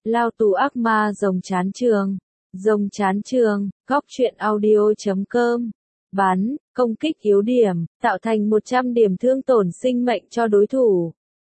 Lao tù ác ma rồng chán trường. Rồng chán trường, góc truyện audio.com. Bắn, công kích yếu điểm, tạo thành 100 điểm thương tổn sinh mệnh cho đối thủ.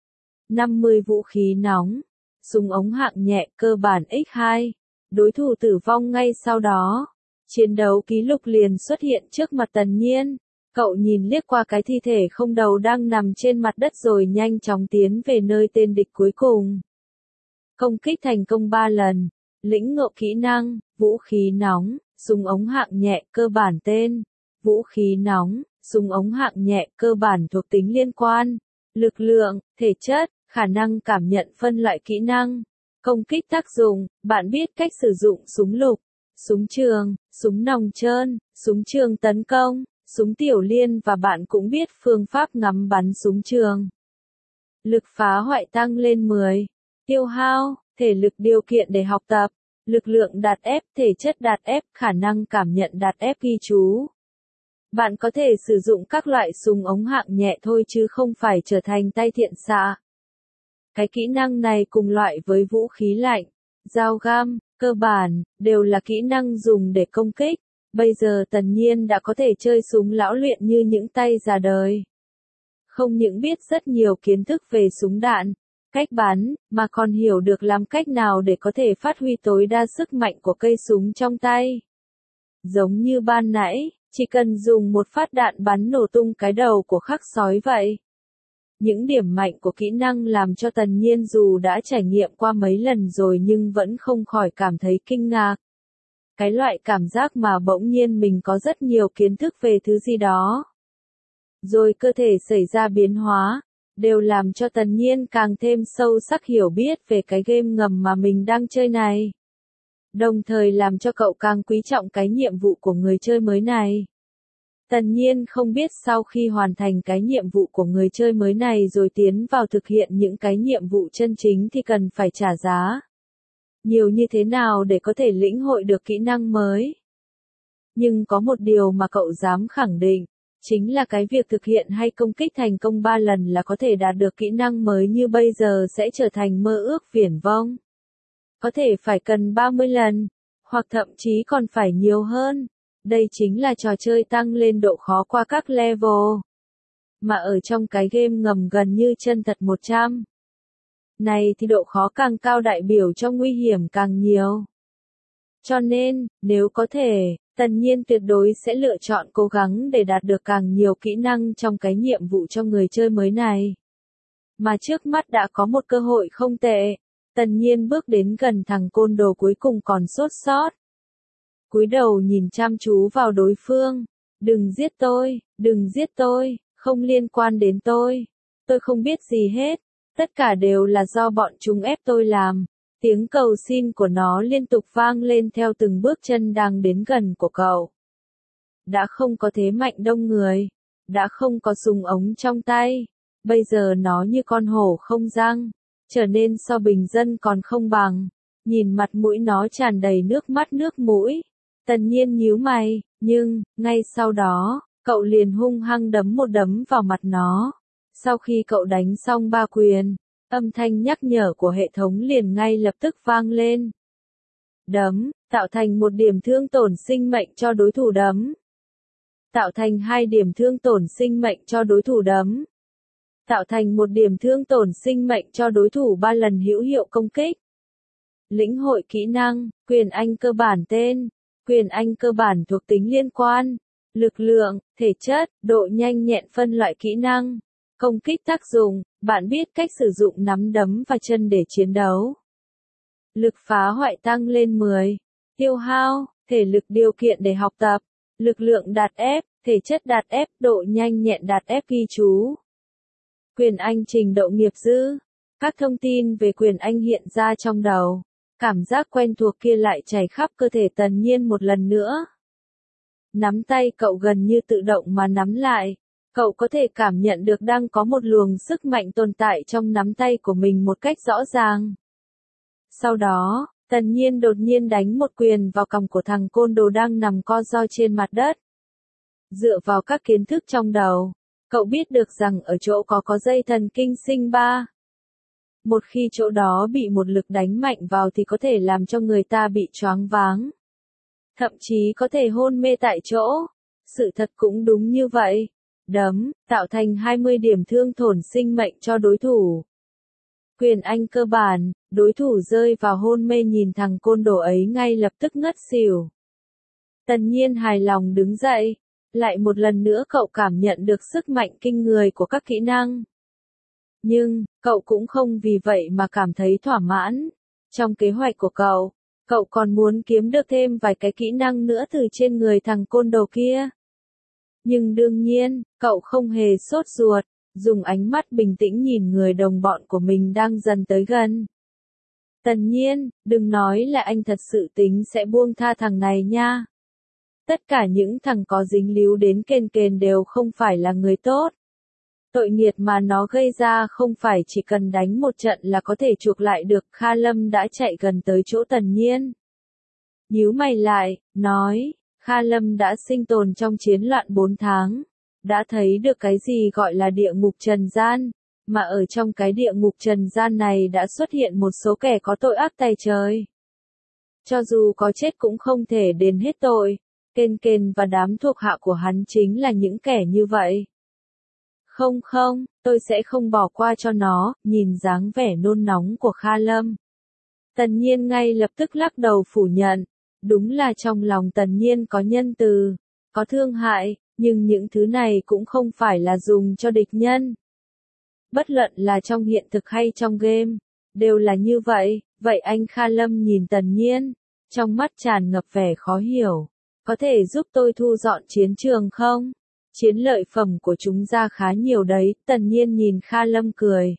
50 vũ khí nóng. Súng ống hạng nhẹ cơ bản X2. Đối thủ tử vong ngay sau đó. Chiến đấu ký lục liền xuất hiện trước mặt Tần Nhiên. Cậu nhìn liếc qua cái thi thể không đầu đang nằm trên mặt đất rồi nhanh chóng tiến về nơi tên địch cuối cùng. Công kích thành công 3 lần. Lĩnh ngộ kỹ năng, vũ khí nóng, súng ống hạng nhẹ cơ bản tên. Vũ khí nóng, súng ống hạng nhẹ cơ bản thuộc tính liên quan. Lực lượng, thể chất, khả năng cảm nhận phân loại kỹ năng. Công kích tác dụng, bạn biết cách sử dụng súng lục, súng trường, súng nòng trơn, súng trường tấn công, súng tiểu liên và bạn cũng biết phương pháp ngắm bắn súng trường. Lực phá hoại tăng lên 10. Tiêu hao, thể lực điều kiện để học tập. Lực lượng đạt F, thể chất đạt F, khả năng cảm nhận đạt F ghi chú. Bạn có thể sử dụng các loại súng ống hạng nhẹ thôi chứ không phải trở thành tay thiện xạ. Cái kỹ năng này cùng loại với vũ khí lạnh, dao găm, cơ bản, đều là kỹ năng dùng để công kích. Bây giờ Tần Nhiên đã có thể chơi súng lão luyện như những tay già đời. Không những biết rất nhiều kiến thức về súng đạn, cách bắn, mà còn hiểu được làm cách nào để có thể phát huy tối đa sức mạnh của cây súng trong tay. Giống như ban nãy, chỉ cần dùng một phát đạn bắn nổ tung cái đầu của khắc sói vậy. Những điểm mạnh của kỹ năng làm cho Tần Nhiên dù đã trải nghiệm qua mấy lần rồi nhưng vẫn không khỏi cảm thấy kinh ngạc. Cái loại cảm giác mà bỗng nhiên mình có rất nhiều kiến thức về thứ gì đó. Rồi cơ thể xảy ra biến hóa, đều làm cho Tần Nhiên càng thêm sâu sắc hiểu biết về cái game ngầm mà mình đang chơi này. Đồng thời làm cho cậu càng quý trọng cái nhiệm vụ của người chơi mới này. Tần Nhiên không biết sau khi hoàn thành cái nhiệm vụ của người chơi mới này rồi tiến vào thực hiện những cái nhiệm vụ chân chính thì cần phải trả giá nhiều như thế nào để có thể lĩnh hội được kỹ năng mới. Nhưng có một điều mà cậu dám khẳng định, chính là cái việc thực hiện hay công kích thành công 3 lần là có thể đạt được kỹ năng mới như bây giờ sẽ trở thành mơ ước viển vông. Có thể phải cần 30 lần, hoặc thậm chí còn phải nhiều hơn. Đây chính là trò chơi tăng lên độ khó qua các level. Mà ở trong cái game ngầm gần như chân thật 100. Này thì độ khó càng cao đại biểu cho nguy hiểm càng nhiều. Cho nên, nếu có thể, Tần Nhiên tuyệt đối sẽ lựa chọn cố gắng để đạt được càng nhiều kỹ năng trong cái nhiệm vụ cho người chơi mới này. Mà trước mắt đã có một cơ hội không tệ. Tần Nhiên bước đến gần thằng côn đồ cuối cùng còn sốt sót. Cúi đầu nhìn chăm chú vào đối phương. Đừng giết tôi, không liên quan đến tôi. Tôi không biết gì hết. Tất cả đều là do bọn chúng ép tôi làm. Tiếng cầu xin của nó liên tục vang lên theo từng bước chân đang đến gần của cậu. Đã không có thế mạnh đông người. Đã không có súng ống trong tay. Bây giờ nó như con hổ không răng. Trở nên so bình dân còn không bằng. Nhìn mặt mũi nó tràn đầy nước mắt nước mũi. Tần Nhiên nhíu mày, nhưng, ngay sau đó, cậu liền hung hăng đấm một đấm vào mặt nó. Sau khi cậu đánh xong 3 quyền, âm thanh nhắc nhở của hệ thống liền ngay lập tức vang lên. Đấm, tạo thành 1 điểm thương tổn sinh mệnh cho đối thủ đấm. Tạo thành 2 điểm thương tổn sinh mệnh cho đối thủ đấm. Tạo thành 1 điểm thương tổn sinh mệnh cho đối thủ 3 lần hữu hiệu công kích. Lĩnh hội kỹ năng, quyền Anh cơ bản tên. Quyền Anh cơ bản thuộc tính liên quan. Lực lượng, thể chất, độ nhanh nhẹn phân loại kỹ năng. Công kích tác dụng, bạn biết cách sử dụng nắm đấm và chân để chiến đấu. Lực phá hoại tăng lên 10. Tiêu hao, thể lực điều kiện để học tập. Lực lượng đạt F, thể chất đạt F, độ nhanh nhẹn đạt F ghi chú. Quyền Anh trình độ nghiệp dư. Các thông tin về quyền Anh hiện ra trong đầu. Cảm giác quen thuộc kia lại chảy khắp cơ thể Tần Nhiên một lần nữa. Nắm tay cậu gần như tự động mà nắm lại. Cậu có thể cảm nhận được đang có một luồng sức mạnh tồn tại trong nắm tay của mình một cách rõ ràng. Sau đó, Tần Nhiên đột nhiên đánh một quyền vào cằm của thằng côn đồ đang nằm co ro trên mặt đất. Dựa vào các kiến thức trong đầu, cậu biết được rằng ở chỗ có dây thần kinh sinh 3. Một khi chỗ đó bị một lực đánh mạnh vào thì có thể làm cho người ta bị choáng váng. Thậm chí có thể hôn mê tại chỗ. Sự thật cũng đúng như vậy. Đấm, tạo thành 20 điểm thương tổn sinh mệnh cho đối thủ. Quyền Anh cơ bản, đối thủ rơi vào hôn mê nhìn thằng côn đồ ấy ngay lập tức ngất xỉu. Tần Nhiên hài lòng đứng dậy. Lại một lần nữa cậu cảm nhận được sức mạnh kinh người của các kỹ năng. Nhưng, cậu cũng không vì vậy mà cảm thấy thỏa mãn. Trong kế hoạch của cậu còn muốn kiếm được thêm vài cái kỹ năng nữa từ trên người thằng côn đồ kia. Nhưng đương nhiên, cậu không hề sốt ruột, dùng ánh mắt bình tĩnh nhìn người đồng bọn của mình đang dần tới gần. Tần Nhiên, đừng nói là anh thật sự tính sẽ buông tha thằng này nha. Tất cả những thằng có dính líu đến kền kền đều không phải là người tốt. Tội nghiệt mà nó gây ra không phải chỉ cần đánh một trận là có thể chuộc lại được. Kha Lâm đã chạy gần tới chỗ Tần Nhiên. Nhíu mày lại, nói, Kha Lâm đã sinh tồn trong chiến loạn 4 tháng. Đã thấy được cái gì gọi là địa ngục trần gian, mà ở trong cái địa ngục trần gian này đã xuất hiện một số kẻ có tội ác tày trời. Cho dù có chết cũng không thể đền hết tội. Kền kền và đám thuộc hạ của hắn chính là những kẻ như vậy. Không, tôi sẽ không bỏ qua cho nó, nhìn dáng vẻ nôn nóng của Kha Lâm. Tần Nhiên ngay lập tức lắc đầu phủ nhận. Đúng là trong lòng Tần Nhiên có nhân từ, có thương hại, nhưng những thứ này cũng không phải là dùng cho địch nhân. Bất luận là trong hiện thực hay trong game, đều là như vậy. Vậy anh Kha Lâm nhìn Tần Nhiên, trong mắt tràn ngập vẻ khó hiểu. Có thể giúp tôi thu dọn chiến trường không? Chiến lợi phẩm của chúng ra khá nhiều đấy. Tần Nhiên nhìn Kha Lâm cười.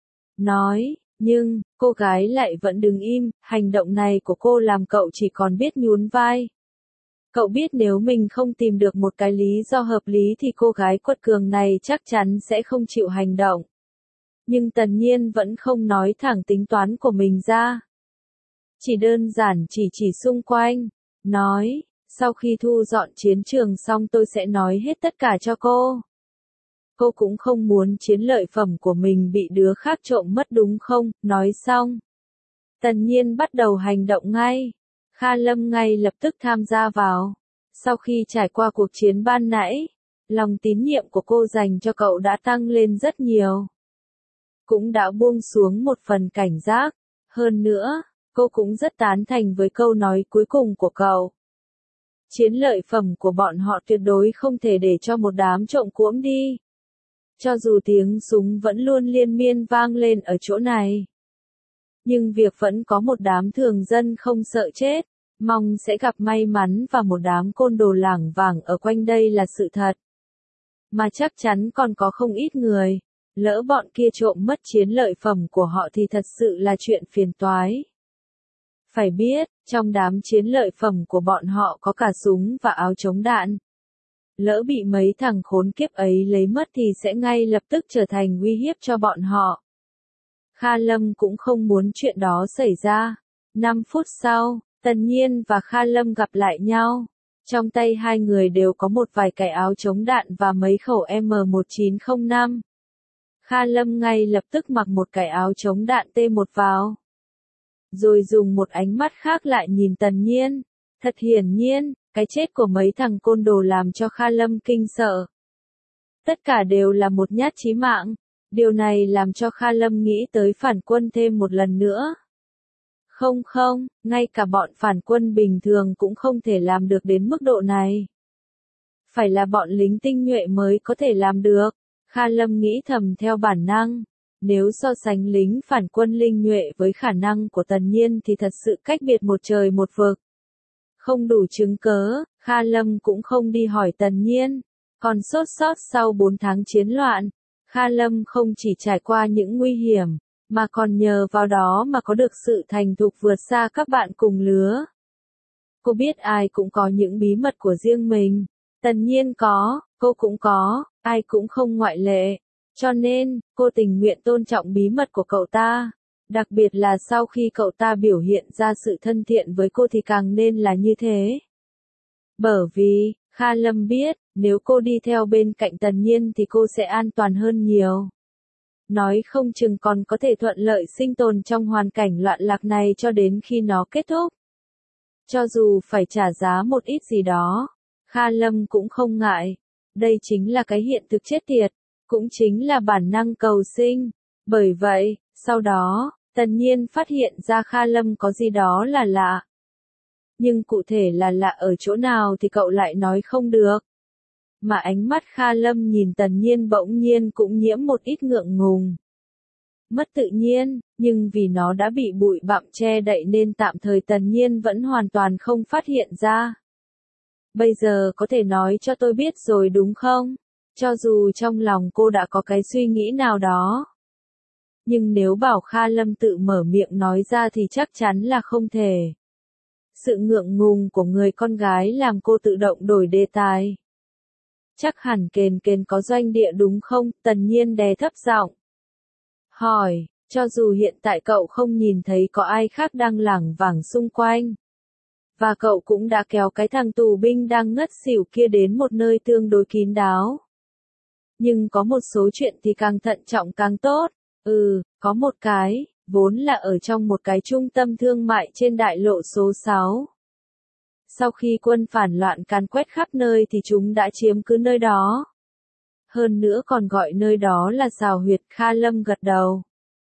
Nói, nhưng, cô gái lại vẫn đứng im, hành động này của cô làm cậu chỉ còn biết nhún vai. Cậu biết nếu mình không tìm được một cái lý do hợp lý thì cô gái quật cường này chắc chắn sẽ không chịu hành động. Nhưng Tần Nhiên vẫn không nói thẳng tính toán của mình ra. Chỉ đơn giản chỉ xung quanh. Nói, sau khi thu dọn chiến trường xong tôi sẽ nói hết tất cả cho cô. Cô cũng không muốn chiến lợi phẩm của mình bị đứa khác trộm mất đúng không? Nói xong. Tần Nhiên bắt đầu hành động ngay. Kha Lâm ngay lập tức tham gia vào. Sau khi trải qua cuộc chiến ban nãy, lòng tín nhiệm của cô dành cho cậu đã tăng lên rất nhiều. Cũng đã buông xuống một phần cảnh giác. Hơn nữa, cô cũng rất tán thành với câu nói cuối cùng của cậu. Chiến lợi phẩm của bọn họ tuyệt đối không thể để cho một đám trộm cuỗm đi. Cho dù tiếng súng vẫn luôn liên miên vang lên ở chỗ này. Nhưng việc vẫn có một đám thường dân không sợ chết, mong sẽ gặp may mắn và một đám côn đồ lảng vảng ở quanh đây là sự thật. Mà chắc chắn còn có không ít người, lỡ bọn kia trộm mất chiến lợi phẩm của họ thì thật sự là chuyện phiền toái. Phải biết, trong đám chiến lợi phẩm của bọn họ có cả súng và áo chống đạn. Lỡ bị mấy thằng khốn kiếp ấy lấy mất thì sẽ ngay lập tức trở thành uy hiếp cho bọn họ. Kha Lâm cũng không muốn chuyện đó xảy ra. 5 phút sau, Tần Nhiên và Kha Lâm gặp lại nhau. Trong tay hai người đều có một vài cái áo chống đạn và mấy khẩu M1905. Kha Lâm ngay lập tức mặc một cái áo chống đạn T1 vào. Rồi dùng một ánh mắt khác lại nhìn Tần Nhiên. Thật hiển nhiên, cái chết của mấy thằng côn đồ làm cho Kha Lâm kinh sợ. Tất cả đều là một nhát chí mạng. Điều này làm cho Kha Lâm nghĩ tới phản quân thêm một lần nữa. Không, ngay cả bọn phản quân bình thường cũng không thể làm được đến mức độ này. Phải là bọn lính tinh nhuệ mới có thể làm được. Kha Lâm nghĩ thầm theo bản năng. Nếu so sánh lính phản quân linh nhuệ với khả năng của Tần Nhiên thì thật sự cách biệt một trời một vực. Không đủ chứng cớ, Kha Lâm cũng không đi hỏi Tần Nhiên. Còn sốt sót sau 4 tháng chiến loạn, Kha Lâm không chỉ trải qua những nguy hiểm, mà còn nhờ vào đó mà có được sự thành thục vượt xa các bạn cùng lứa. Cô biết ai cũng có những bí mật của riêng mình. Tần Nhiên có, cô cũng có, ai cũng không ngoại lệ. Cho nên, cô tình nguyện tôn trọng bí mật của cậu ta. Đặc biệt là sau khi cậu ta biểu hiện ra sự thân thiện với cô thì càng nên là như thế. Bởi vì, Kha Lâm biết, nếu cô đi theo bên cạnh Tần Nhiên thì cô sẽ an toàn hơn nhiều. Nói không chừng còn có thể thuận lợi sinh tồn trong hoàn cảnh loạn lạc này cho đến khi nó kết thúc. Cho dù phải trả giá một ít gì đó, Kha Lâm cũng không ngại. Đây chính là cái hiện thực chết tiệt, cũng chính là bản năng cầu sinh. Bởi vậy, sau đó, Tần Nhiên phát hiện ra Kha Lâm có gì đó là lạ. Nhưng cụ thể là lạ ở chỗ nào thì cậu lại nói không được. Mà ánh mắt Kha Lâm nhìn Tần Nhiên bỗng nhiên cũng nhiễm một ít ngượng ngùng. Mất tự nhiên, nhưng vì nó đã bị bụi bặm che đậy nên tạm thời Tần Nhiên vẫn hoàn toàn không phát hiện ra. Bây giờ có thể nói cho tôi biết rồi đúng không? Cho dù trong lòng cô đã có cái suy nghĩ nào đó. Nhưng nếu bảo Kha Lâm tự mở miệng nói ra thì chắc chắn là không thể. Sự ngượng ngùng của người con gái làm cô tự động đổi đề tài. Chắc hẳn Kền Kền có doanh địa đúng không? Tần Nhiên đè thấp giọng hỏi, cho dù hiện tại cậu không nhìn thấy có ai khác đang lảng vảng xung quanh. Và cậu cũng đã kéo cái thằng tù binh đang ngất xỉu kia đến một nơi tương đối kín đáo. Nhưng có một số chuyện thì càng thận trọng càng tốt. Có một cái, vốn là ở trong một cái trung tâm thương mại trên đại lộ số 6. Sau khi quân phản loạn càn quét khắp nơi thì chúng đã chiếm cứ nơi đó. Hơn nữa còn gọi nơi đó là xào huyệt. Kha Lâm gật đầu.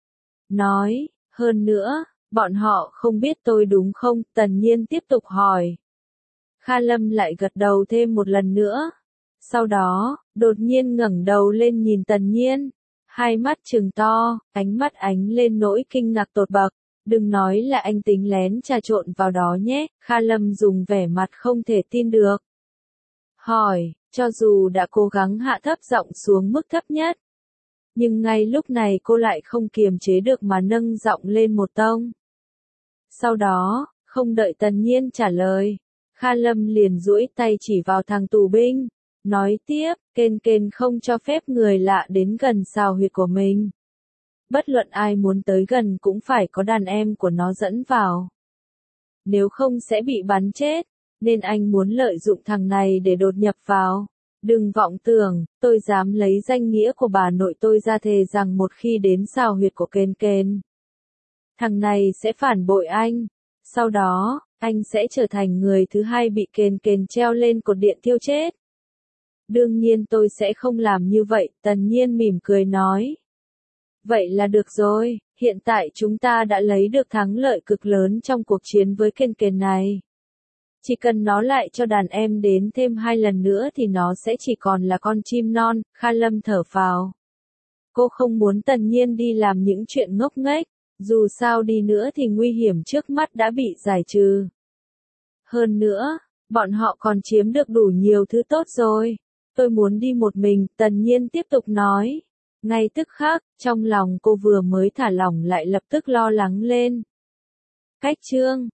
Nói, hơn nữa, bọn họ không biết tôi đúng không? Tần Nhiên tiếp tục hỏi. Kha Lâm lại gật đầu thêm một lần nữa. Sau đó, đột nhiên ngẩng đầu lên nhìn Tần Nhiên. Hai mắt trừng to, ánh mắt ánh lên nỗi kinh ngạc tột bậc. Đừng nói là anh tính lén trà trộn vào đó nhé. Kha Lâm dùng vẻ mặt không thể tin được. Hỏi, cho dù đã cố gắng hạ thấp giọng xuống mức thấp nhất. Nhưng ngay lúc này cô lại không kiềm chế được mà nâng giọng lên một tông. Sau đó, không đợi Tần Nhiên trả lời, Kha Lâm liền duỗi tay chỉ vào thằng tù binh. Nói tiếp, Kền Kền không cho phép người lạ đến gần xào huyệt của mình. Bất luận ai muốn tới gần cũng phải có đàn em của nó dẫn vào. Nếu không sẽ bị bắn chết, nên anh muốn lợi dụng thằng này để đột nhập vào. Đừng vọng tưởng, tôi dám lấy danh nghĩa của bà nội tôi ra thề rằng một khi đến xào huyệt của Kền Kền, thằng này sẽ phản bội anh. Sau đó, anh sẽ trở thành người thứ hai bị Kền Kền treo lên cột điện thiêu chết. Đương nhiên tôi sẽ không làm như vậy, Tần Nhiên mỉm cười nói. Vậy là được rồi, hiện tại chúng ta đã lấy được thắng lợi cực lớn trong cuộc chiến với Kền Kền này. Chỉ cần nó lại cho đàn em đến thêm 2 lần nữa thì nó sẽ chỉ còn là con chim non. Kha Lâm thở phào. Cô không muốn Tần Nhiên đi làm những chuyện ngốc nghếch, dù sao đi nữa thì nguy hiểm trước mắt đã bị giải trừ. Hơn nữa, bọn họ còn chiếm được đủ nhiều thứ tốt rồi. Tôi muốn đi một mình, Tần Nhiên tiếp tục nói. Ngay tức khắc, trong lòng cô vừa mới thả lỏng lại lập tức lo lắng lên. Cách chương